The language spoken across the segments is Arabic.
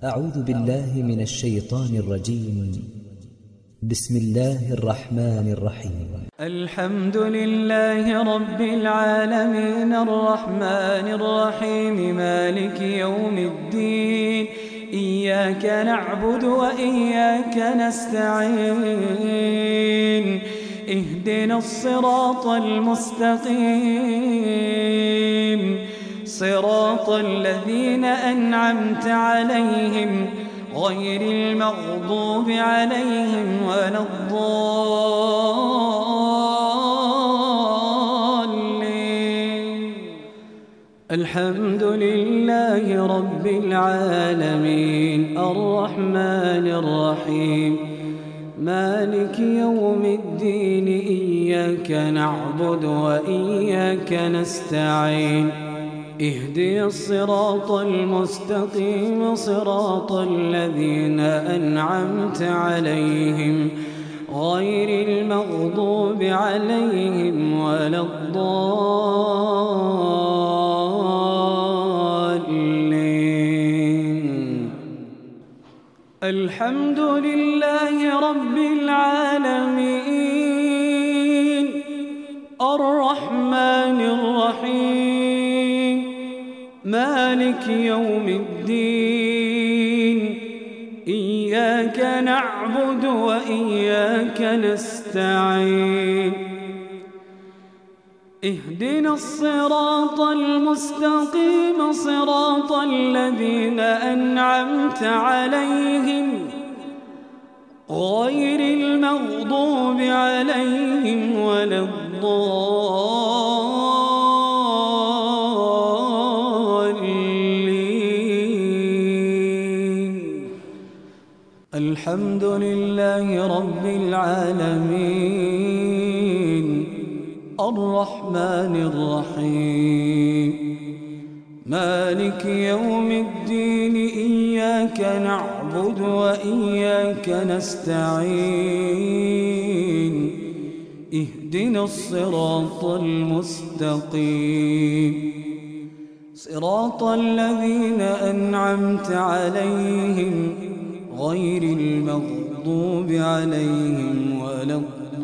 أعوذ بالله من الشيطان الرجيم. بسم الله الرحمن الرحيم. الحمد لله رب العالمين الرحمن الرحيم مالك يوم الدين. إياك نعبد وإياك نستعين. اهدنا الصراط المستقيم صراط الذين أنعمت عليهم غير المغضوب عليهم ولا الضالين. الحمد لله رب العالمين الرحمن الرحيم مالك يوم الدين. إياك نعبد وإياك نستعين. اهدنا الصراط المستقيم صراط الذين أنعمت عليهم غير المغضوب عليهم ولا الضالين. الحمد لله رب العالمين الرحمن الرحيم مالك يوم الدين. إياك نعبد وإياك نستعين. اهدنا الصراط المستقيم صراط الذين أنعمت عليهم غير المغضوب عليهم ولا الضالين. الحمد لله رب العالمين الرحمن الرحيم مالك يوم الدين. إياك نعبد وإياك نستعين. اهدنا الصراط المستقيم صراط الذين أنعمت عليهم غير المغضوب عليهم ولا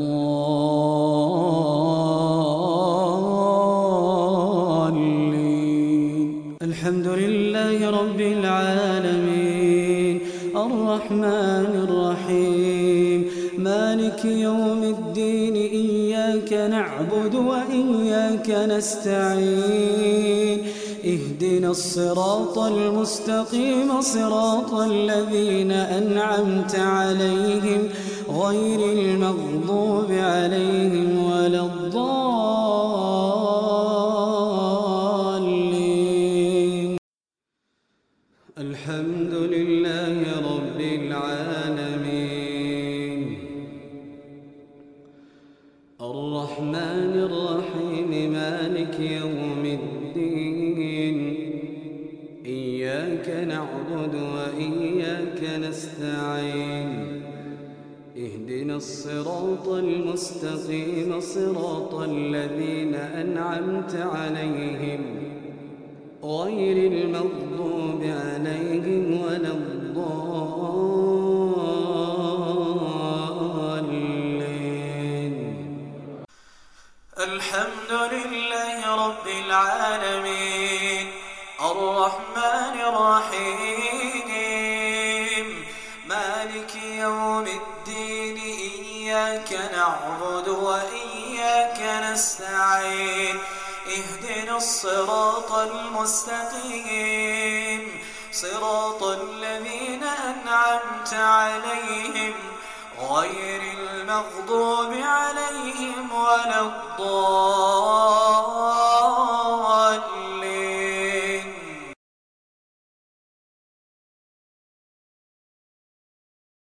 الضالين. الحمد لله رب العالمين الرحمن الرحيم مالك يوم الدين. إياك نعبد وإياك نستعين. اهدنا الصراط المستقيم صراط الذين أنعمت عليهم غير المغضوب عليهم ولا الضالين. الحمد لله رب العالمين الرحمن الرحيم مالك يوم الدين. إياك نعبد وإياك نستعين. اهدنا الصراط المستقيم صراط الذين أنعمت عليهم غير المغضوب عليهم ولا الضالين. الحمد لله رب العالمين الرحمن الرحيم مالك يوم الدين. إياك نعبد وإياك نستعين. اهدنا الصراط المستقيم صراط الذين أنعمت عليهم غير المغضوب عليهم ولا الضالين.